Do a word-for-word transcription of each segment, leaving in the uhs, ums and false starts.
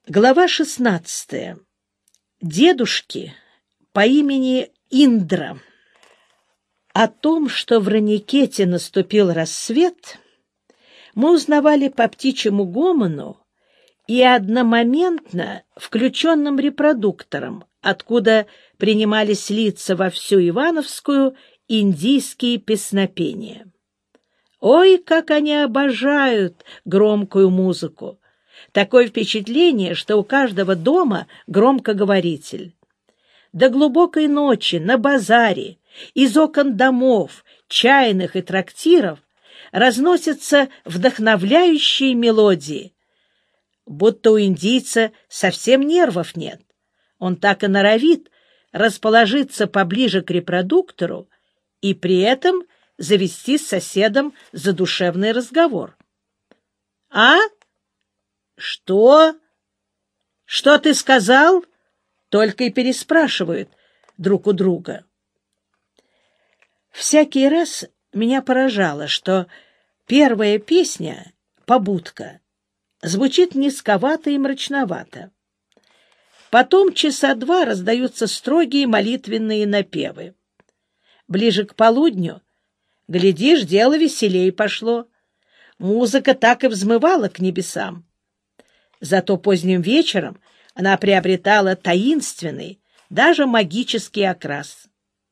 Глава шестнадцатая. Дедушки по имени Индра. О том, что в Раникете наступил рассвет, мы узнавали по птичьему гомону и одномоментно включенным репродуктором, откуда принимались литься во всю Ивановскую индийские песнопения. Ой, как они обожают громкую музыку! Такое впечатление, что у каждого дома громкоговоритель. До глубокой ночи на базаре, из окон домов, чайных и трактиров разносятся вдохновляющие мелодии. Будто у индийца совсем нервов нет. Он так и норовит расположиться поближе к репродуктору и при этом завести с соседом задушевный разговор. «А? Что? Что ты сказал?» Только и переспрашивают друг у друга. Всякий раз меня поражало, что первая песня, «Побудка», звучит низковато и мрачновато. Потом часа два раздаются строгие молитвенные напевы. Ближе к полудню, глядишь, дело веселей пошло. Музыка так и взмывала к небесам. Зато поздним вечером она приобретала таинственный, даже магический окрас.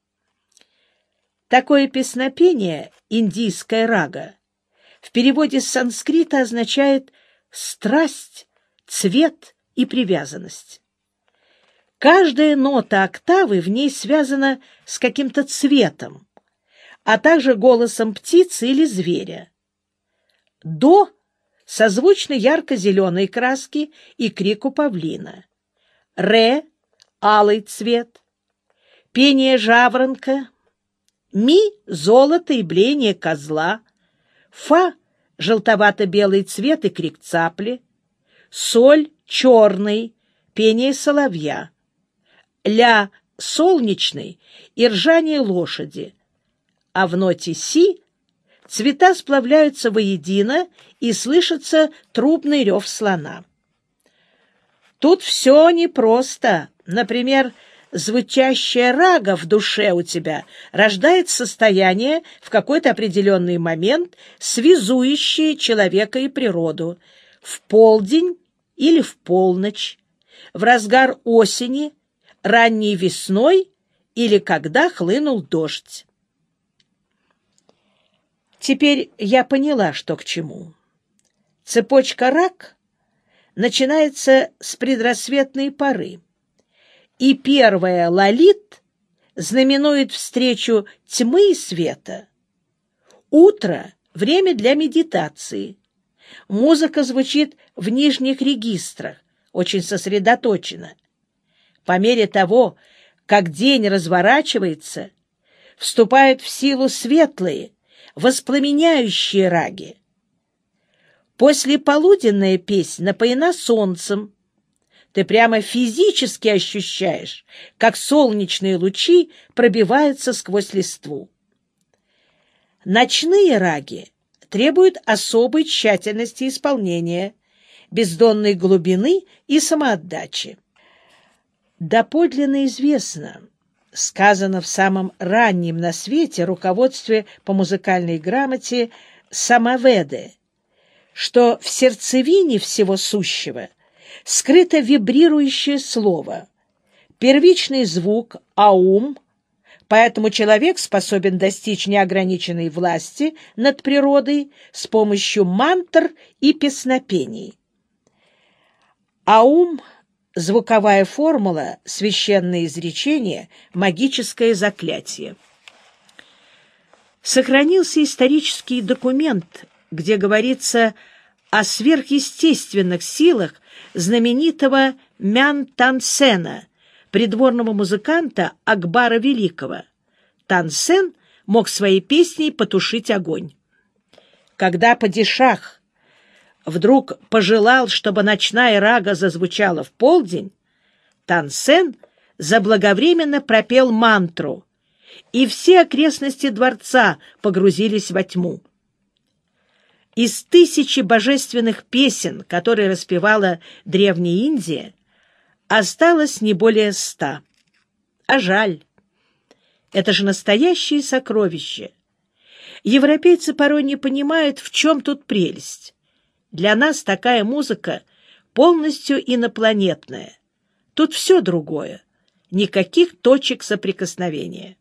Такое песнопение, индийская рага, в переводе с санскрита означает страсть, цвет и привязанность. Каждая нота октавы в ней связана с каким-то цветом, а также голосом птицы или зверя. До созвучно ярко-зеленой краски и крику павлина. Ре — алый цвет. Пение жаворонка. Ми — золото и блеяние козла. Фа — желтовато-белый цвет и крик цапли. Соль — черный, пение соловья. Ля — солнечный и ржание лошади. А в ноте си цвета сплавляются воедино и слышится трубный рев слона. Тут все непросто. Например, звучащая рага в душе у тебя рождает состояние в какой-то определенный момент, связующее человека и природу, в полдень или в полночь, в разгар осени, ранней весной или когда хлынул дождь. Теперь я поняла, что к чему. Цепочка раг начинается с предрассветной поры, и первая лалит знаменует встречу тьмы и света. Утро — время для медитации. Музыка звучит в нижних регистрах, очень сосредоточенно. По мере того, как день разворачивается, вступают в силу светлые, воспламеняющие раги. Послеполуденная песня напоена солнцем. Ты прямо физически ощущаешь, как солнечные лучи пробиваются сквозь листву. Ночные раги требуют особой тщательности исполнения, бездонной глубины и самоотдачи. Доподлинно известно, сказано в самом раннем на свете руководстве по музыкальной грамоте Самаведы, что в сердцевине всего сущего скрыто вибрирующее слово, первичный звук аум, поэтому человек способен достичь неограниченной власти над природой с помощью мантр и песнопений. Аум — звуковая формула, священное изречение, магическое заклятие. Сохранился исторический документ, где говорится о сверхъестественных силах знаменитого Мян Тансена, придворного музыканта Акбара Великого. Тансен мог своей песней потушить огонь. Когда падишах вдруг пожелал, чтобы ночная рага зазвучала в полдень, Тансен заблаговременно пропел мантру, и все окрестности дворца погрузились во тьму. Из тысячи божественных песен, которые распевала Древняя Индия, осталось не более ста. А жаль. Это же настоящее сокровище. Европейцы порой не понимают, в чем тут прелесть. Для нас такая музыка полностью инопланетная. Тут все другое. Никаких точек соприкосновения.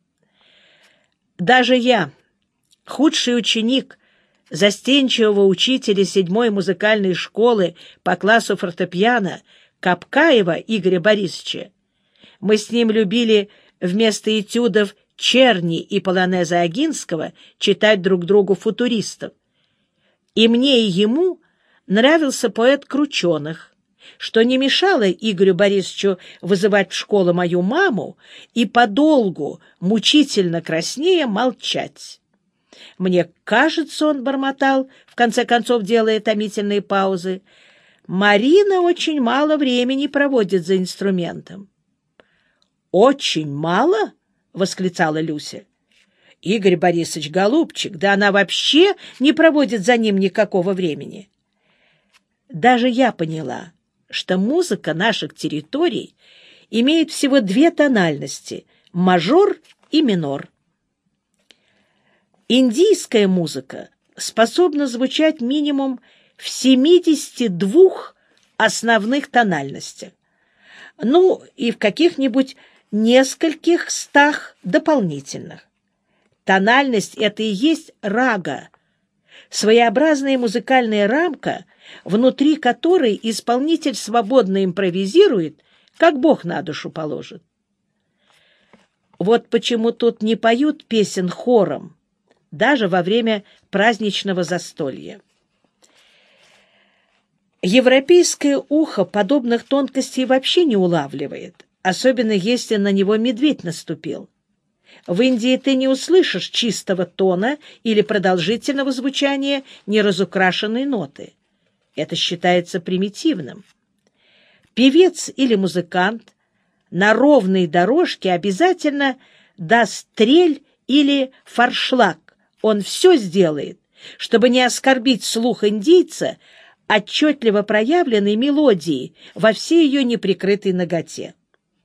Даже я, худший ученик застенчивого учителя седьмой музыкальной школы по классу фортепиано Капкаева Игоря Борисовича, мы с ним любили вместо этюдов Черни и полонеза Огинского читать друг другу футуристов. И мне, и ему нравился поэт Крученых, что не мешало Игорю Борисовичу вызывать в школу мою маму и подолгу, мучительно краснея, молчать. Мне кажется, он бормотал, в конце концов делая томительные паузы, Марина очень мало времени проводит за инструментом. «Очень мало?» — восклицала Люся. «Игорь Борисович, голубчик, да она вообще не проводит за ним никакого времени». Даже я поняла, что музыка наших территорий имеет всего две тональности — мажор и минор. Индийская музыка способна звучать минимум в семидесяти двух основных тональностях, ну и в каких-нибудь нескольких стах дополнительных. Тональность — это и есть рага, своеобразная музыкальная рамка, внутри которой исполнитель свободно импровизирует, как Бог на душу положит. Вот почему тут не поют песен хором, даже во время праздничного застолья. Европейское ухо подобных тонкостей вообще не улавливает, особенно если на него медведь наступил. В Индии ты не услышишь чистого тона или продолжительного звучания неразукрашенной ноты. Это считается примитивным. Певец или музыкант на ровной дорожке обязательно даст трель или форшлаг. Он все сделает, чтобы не оскорбить слух индийца отчетливо проявленной мелодии во всей ее неприкрытой наготе.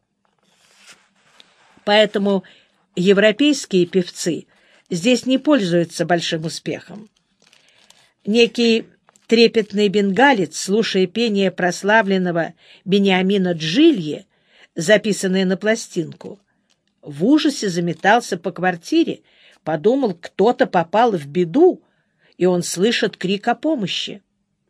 Поэтому европейские певцы здесь не пользуются большим успехом. Некий трепетный бенгалец, слушая пение прославленного Бениамина Джильи, записанное на пластинку, в ужасе заметался по квартире, подумал, кто-то попал в беду, и он слышит крик о помощи.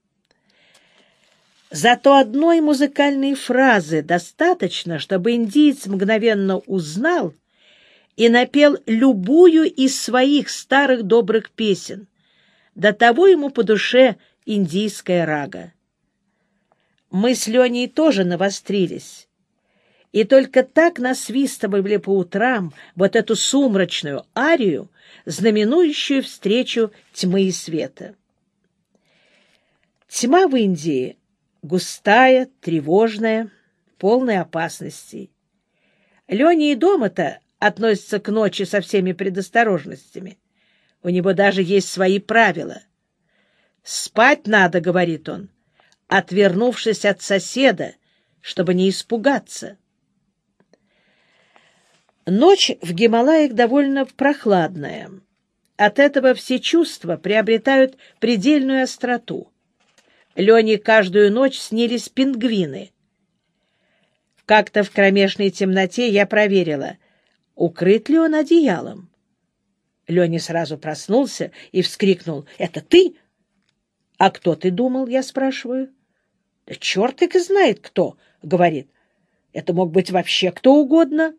Зато одной музыкальной фразы достаточно, чтобы индиец мгновенно узнал и напел любую из своих старых добрых песен. До того ему по душе индийская рага. Мы с Леней тоже навострились, и только так насвистывали по утрам вот эту сумрачную арию, знаменующую встречу тьмы и света. Тьма в Индии густая, тревожная, полная опасностей. Леня и дома-то относится к ночи со всеми предосторожностями. У него даже есть свои правила. «Спать надо», — говорит он, отвернувшись от соседа, чтобы не испугаться. Ночь в Гималаях довольно прохладная. От этого все чувства приобретают предельную остроту. Лене каждую ночь снились пингвины. Как-то в кромешной темноте я проверила, укрыт ли он одеялом. Леня сразу проснулся и вскрикнул: «Это ты?» «А кто ты думал?» — я спрашиваю. «Да черт их знает кто», — говорит. «Это мог быть вообще кто угодно».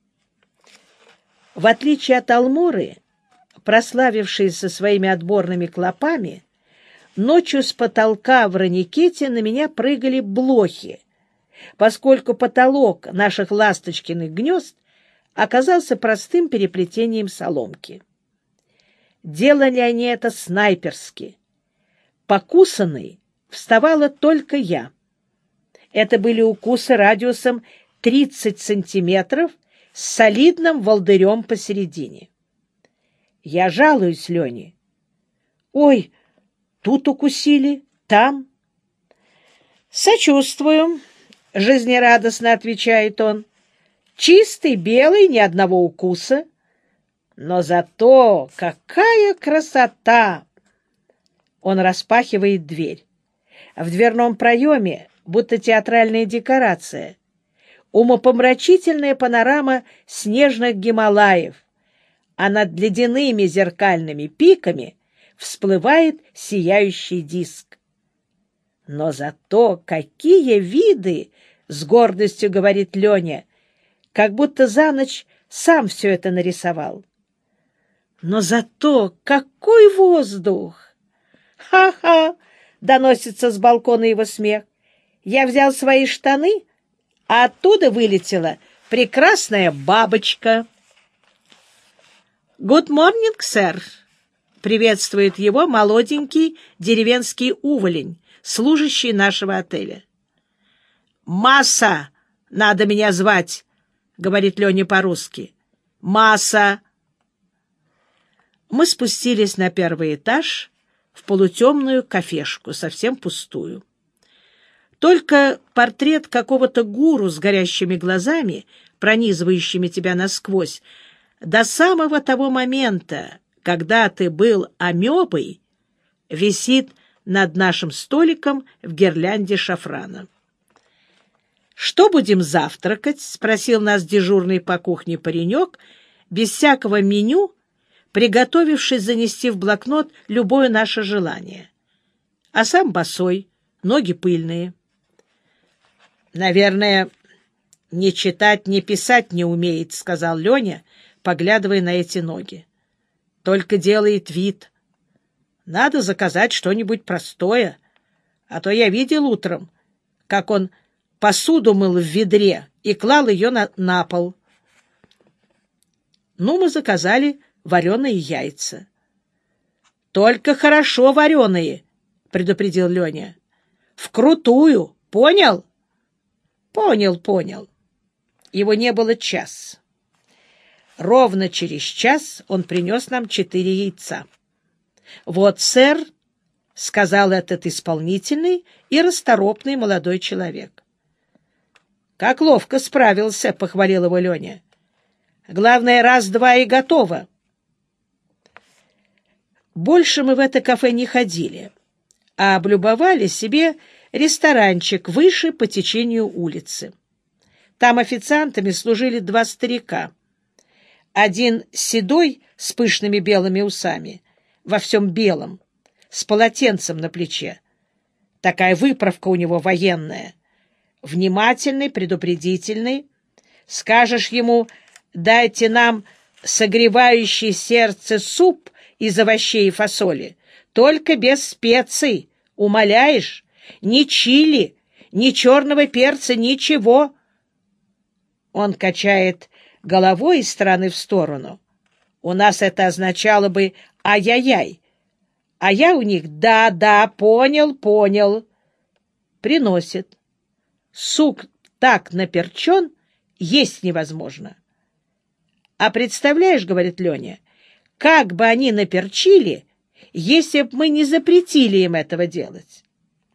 В отличие от Алморы, прославившейся своими отборными клопами, ночью с потолка в Раникете на меня прыгали блохи, поскольку потолок наших ласточкиных гнезд оказался простым переплетением соломки. Делали они это снайперски. Покусанной вставала только я. Это были укусы радиусом тридцать сантиметров с солидным волдырем посередине. Я жалуюсь Лене. «Ой, тут укусили, там. Сочувствую, — жизнерадостно отвечает он. Чистый, белый, ни одного укуса. Но зато какая красота! Он распахивает дверь. В дверном проеме, будто театральная декорация, умопомрачительная панорама снежных Гималаев, а над ледяными зеркальными пиками всплывает сияющий диск. Но зато какие виды, — с гордостью говорит Леня, как будто за ночь сам все это нарисовал. Но зато какой воздух! Ха-ха! — доносится с балкона его смех. Я взял свои штаны, а оттуда вылетела прекрасная бабочка. «Good morning, сэр!» — приветствует его молоденький деревенский уволень, служащий нашего отеля. «Масса! Надо меня звать!» — говорит Леня по-русски. «Масса!» Мы спустились на первый этаж в полутемную кафешку, совсем пустую. Только портрет какого-то гуру с горящими глазами, пронизывающими тебя насквозь, до самого того момента, когда ты был амебой, висит над нашим столиком в гирлянде шафрана. «Что будем завтракать?» — спросил нас дежурный по кухне паренек, без всякого меню, приготовившись занести в блокнот любое наше желание. А сам босой, ноги пыльные. «Наверное, ни читать, ни писать не умеет», — сказал Леня, поглядывая на эти ноги. «Только делает вид. Надо заказать что-нибудь простое, а то я видел утром, как он посуду мыл в ведре и клал ее на, на пол». Ну, мы заказали вареные яйца. «Только хорошо вареные», — предупредил Леня. «Вкрутую, понял?» «Понял, понял». Его не было час. Ровно через час он принес нам четыре яйца. «Вот, сэр», — сказал этот исполнительный и расторопный молодой человек. «Как ловко справился», — похвалил его Леня. «Главное, раз-два и готово». Больше мы в это кафе не ходили, а облюбовали себе ресторанчик выше по течению улицы. Там официантами служили два старика. Один седой, с пышными белыми усами, во всем белом, с полотенцем на плече. Такая выправка у него военная. Внимательный, предупредительный. Скажешь ему: «Дайте нам согревающий сердце суп из овощей и фасоли, только без специй, умоляешь? Ни чили, ни черного перца, ничего». Он качает головой из стороны в сторону. У нас это означало бы «ай-яй-яй», а я у них «да-да, понял, понял». Приносит. Суп так наперчен, есть невозможно. «А представляешь, — говорит Леня, — как бы они наперчили, если б мы не запретили им этого делать».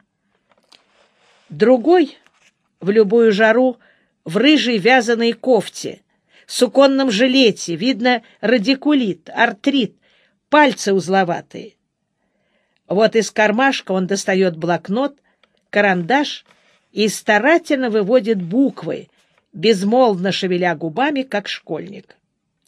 Другой в любую жару в рыжей вязаной кофте, суконном жилете, видно радикулит, артрит, пальцы узловатые. Вот из кармашка он достает блокнот, карандаш и старательно выводит буквы, безмолвно шевеля губами, как школьник.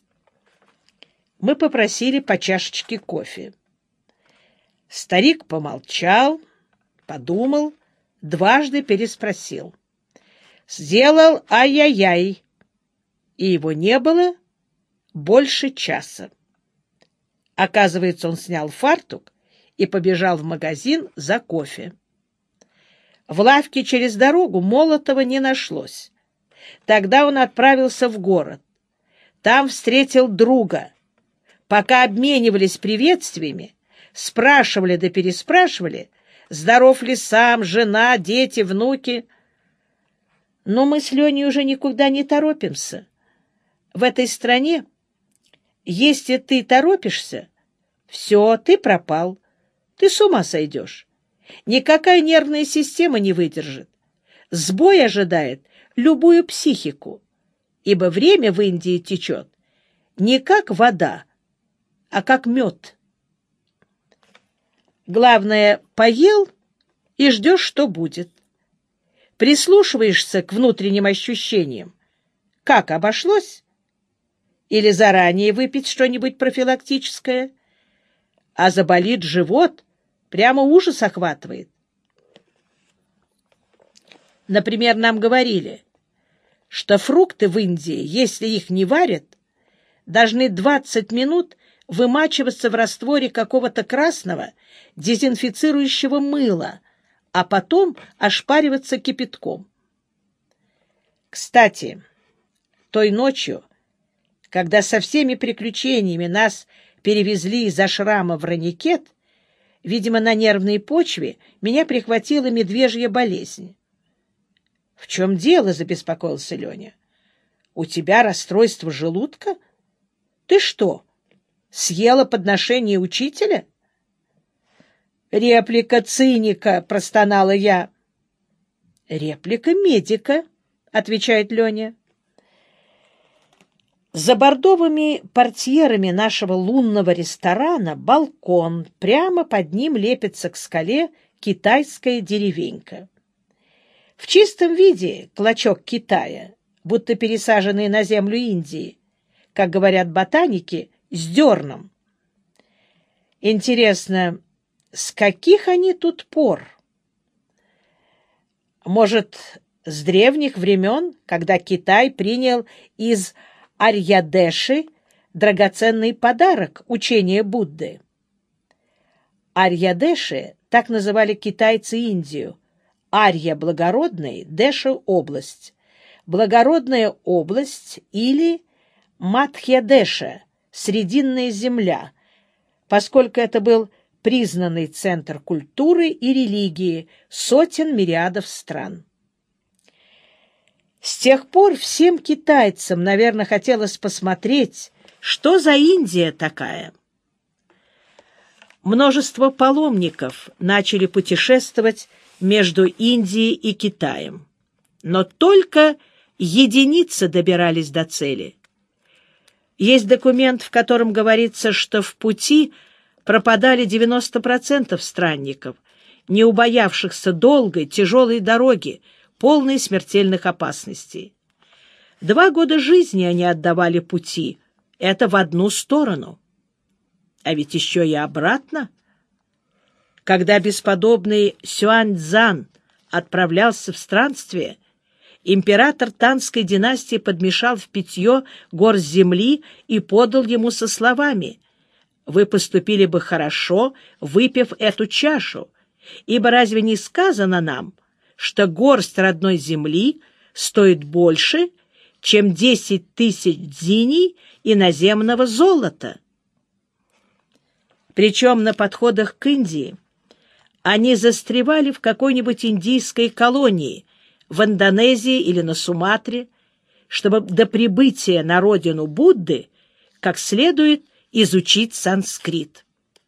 Мы попросили по чашечке кофе. Старик помолчал, подумал, дважды переспросил. Сделал ай-яй-яй, и его не было больше часа. Оказывается, он снял фартук и побежал в магазин за кофе. В лавке через дорогу Молотова не нашлось. Тогда он отправился в город. Там встретил друга. Пока обменивались приветствиями, спрашивали да переспрашивали, здоров ли сам, жена, дети, внуки. Но мы с Леней уже никуда не торопимся. В этой стране, если ты торопишься, все, ты пропал. Ты с ума сойдешь. Никакая нервная система не выдержит. Сбой ожидает любую психику, ибо время в Индии течет не как вода, а как мед. Главное, поел и ждешь, что будет. Прислушиваешься к внутренним ощущениям. Как обошлось? Или заранее выпить что-нибудь профилактическое? А заболит живот, прямо ужас охватывает. Например, нам говорили, что фрукты в Индии, если их не варят, должны двадцать минут вымачиваться в растворе какого-то красного дезинфицирующего мыла, а потом ошпариваться кипятком. Кстати, той ночью, когда со всеми приключениями нас перевезли из ашрама в Раникет, видимо, на нервной почве меня прихватила медвежья болезнь. — В чем дело? — забеспокоился Леня. — У тебя расстройство желудка? Ты что, съела подношение учителя? — Реплика циника, — простонала я. — Реплика медика, — отвечает Леня. За бордовыми портьерами нашего лунного ресторана балкон, прямо под ним лепится к скале китайская деревенька. В чистом виде клочок Китая, будто пересаженный на землю Индии, как говорят ботаники, с дерном. Интересно, с каких они тут пор? Может, с древних времен, когда Китай принял из Арьядеши драгоценный подарок учения Будды? Арьядеши — так называли китайцы Индию. Арья — благородный, Деша — область. Благородная область или Мадхья-Деша — срединная земля, поскольку это был признанный центр культуры и религии сотен мириадов стран. С тех пор всем китайцам, наверное, хотелось посмотреть, что за Индия такая. Множество паломников начали путешествовать между Индией и Китаем, но только единицы добирались до цели. Есть документ, в котором говорится, что в пути пропадали девяносто процентов странников, не убоявшихся долгой, тяжелой дороги, полной смертельных опасностей. Два года жизни они отдавали пути, это в одну сторону. А ведь еще и обратно. Когда бесподобный Сюаньцзан отправлялся в странствие, император Танской династии подмешал в питье горсть земли и подал ему со словами: «Вы поступили бы хорошо, выпив эту чашу, ибо разве не сказано нам, что горсть родной земли стоит больше, чем десять тысяч дзиней иноземного золота?» Причем на подходах к Индии они застревали в какой-нибудь индийской колонии, в Индонезии или на Суматре, чтобы до прибытия на родину Будды как следует изучить санскрит.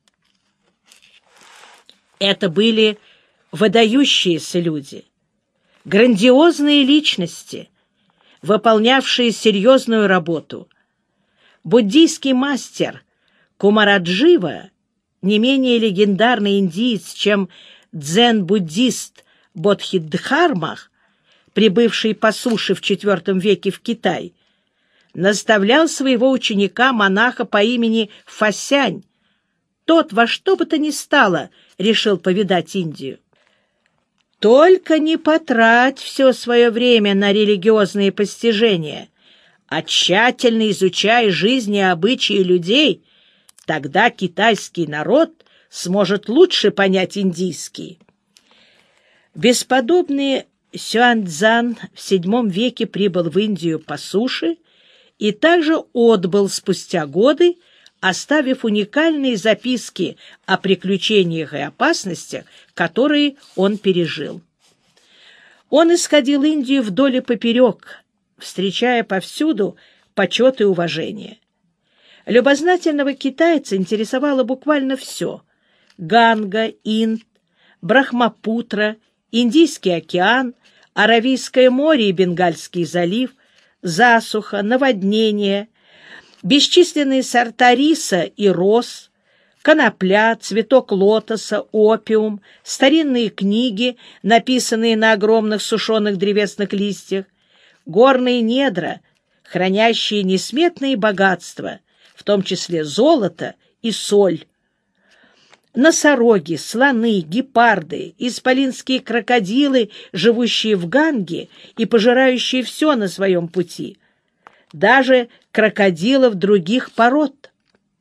Это были выдающиеся люди, грандиозные личности, выполнявшие серьезную работу. Буддийский мастер Кумараджива, не менее легендарный индиец, чем дзен-буддист Бодхидхарма, прибывший по суше в четвертом веке в Китай, наставлял своего ученика-монаха по имени Фасянь. Тот во что бы то ни стало решил повидать Индию. «Только не потрать все свое время на религиозные постижения, а тщательно изучай жизнь и обычаи людей, тогда китайский народ сможет лучше понять индийский». Бесподобный Сюаньцзан в седьмом веке прибыл в Индию по суше и также отбыл спустя годы, оставив уникальные записки о приключениях и опасностях, которые он пережил. Он исходил Индию вдоль и поперек, встречая повсюду почет и уважение. Любознательного китайца интересовало буквально все, Ганга, Инд, Брахмапутра, Индийский океан, Аравийское море и Бенгальский залив, засуха, наводнения, бесчисленные сорта риса и роз, конопля, цветок лотоса, опиум, старинные книги, написанные на огромных сушеных древесных листьях, горные недра, хранящие несметные богатства, в том числе золото и соль, носороги, слоны, гепарды, исполинские крокодилы, живущие в Ганге и пожирающие все на своем пути, даже крокодилов других пород.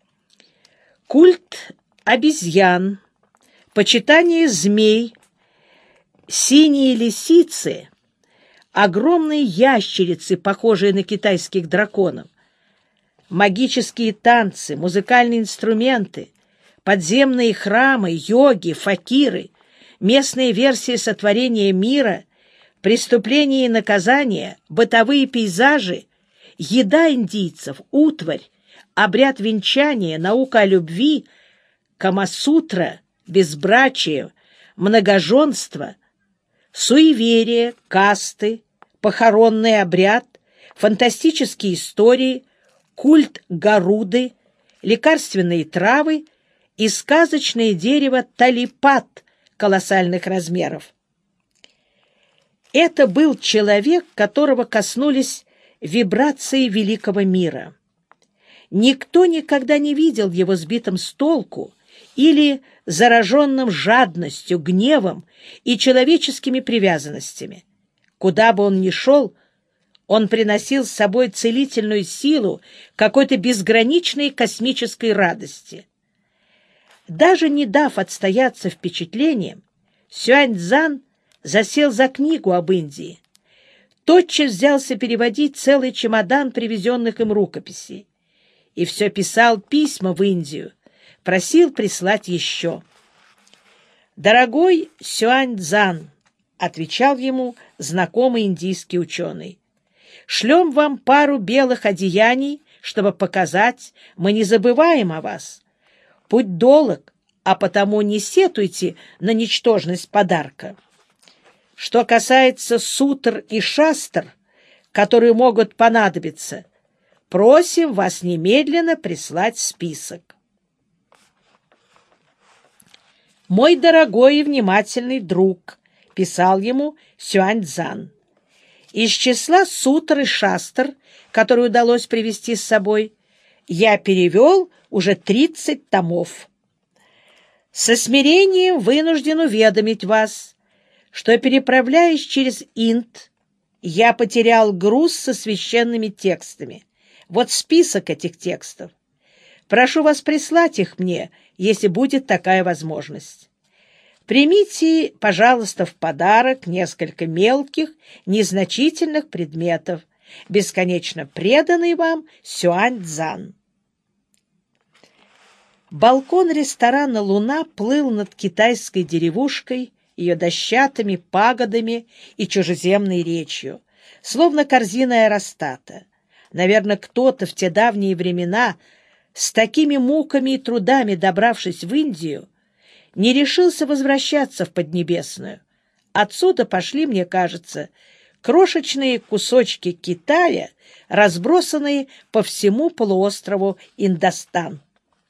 Культ обезьян, почитание змей, синие лисицы, огромные ящерицы, похожие на китайских драконов, магические танцы, музыкальные инструменты, подземные храмы, йоги, факиры, местные версии сотворения мира, преступления и наказания, бытовые пейзажи, еда индийцев, утварь, обряд венчания, наука о любви, камасутра, безбрачие, многоженство, суеверие, касты, похоронный обряд, фантастические истории, культ Гаруды, лекарственные травы и сказочное дерево талипат колоссальных размеров. Это был человек, которого коснулись вибрации великого мира. Никто никогда не видел его сбитым с толку или зараженным жадностью, гневом и человеческими привязанностями. Куда бы он ни шел, он приносил с собой целительную силу какой-то безграничной космической радости. Даже не дав отстояться впечатлением, Сюаньцзан засел за книгу об Индии. Тотчас взялся переводить целый чемодан привезенных им рукописей. И все писал письма в Индию, просил прислать еще. «Дорогой Сюаньцзан», — отвечал ему знакомый индийский ученый, — «шлем вам пару белых одеяний, чтобы показать, мы не забываем о вас. Путь долог, а потому не сетуйте на ничтожность подарка. Что касается сутр и шастр, которые могут понадобиться, просим вас немедленно прислать список». «Мой дорогой и внимательный друг», — писал ему Сюаньцзан, — «из числа сутр и шастр, которые удалось привезти с собой, я перевел уже тридцать томов. Со смирением вынужден уведомить вас, что, переправляясь через Инд, я потерял груз со священными текстами. Вот список этих текстов. Прошу вас прислать их мне, если будет такая возможность. Примите, пожалуйста, в подарок несколько мелких, незначительных предметов, бесконечно преданный вам Сюаньцзан». Балкон ресторана «Луна» плыл над китайской деревушкой, ее дощатыми пагодами и чужеземной речью, словно корзина аэростата. Наверное, кто-то в те давние времена, с такими муками и трудами добравшись в Индию, не решился возвращаться в Поднебесную. Отсюда пошли, мне кажется, крошечные кусочки Китая, разбросанные по всему полуострову Индостан.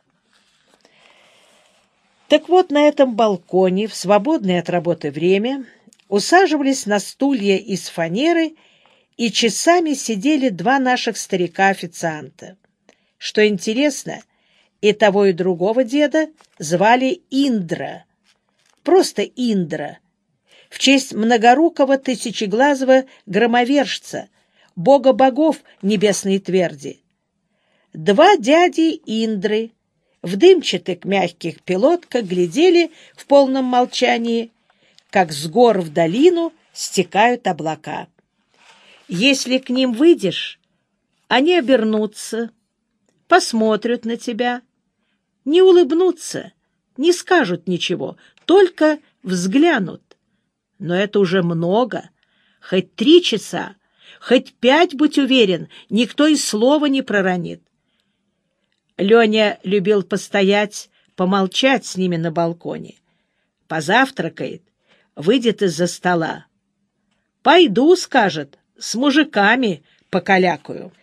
Так вот, на этом балконе, в свободное от работы время, усаживались на стулья из фанеры и часами сидели два наших старика-официанта. Что интересно, и того, и другого деда звали Индра, просто Индра, в честь многорукого тысячеглазого громовержца, бога богов небесной тверди. Два дяди Индры в дымчатых мягких пилотках глядели в полном молчании, как с гор в долину стекают облака. Если к ним выйдешь, они обернутся, посмотрят на тебя, не улыбнутся, не скажут ничего, только взглянут. Но это уже много. Хоть три часа, хоть пять, будь уверен, никто и слова не проронит. Леня любил постоять помолчать с ними на балконе. Позавтракает, выйдет из-за стола. «Пойду, — скажет, — с мужиками покалякаю».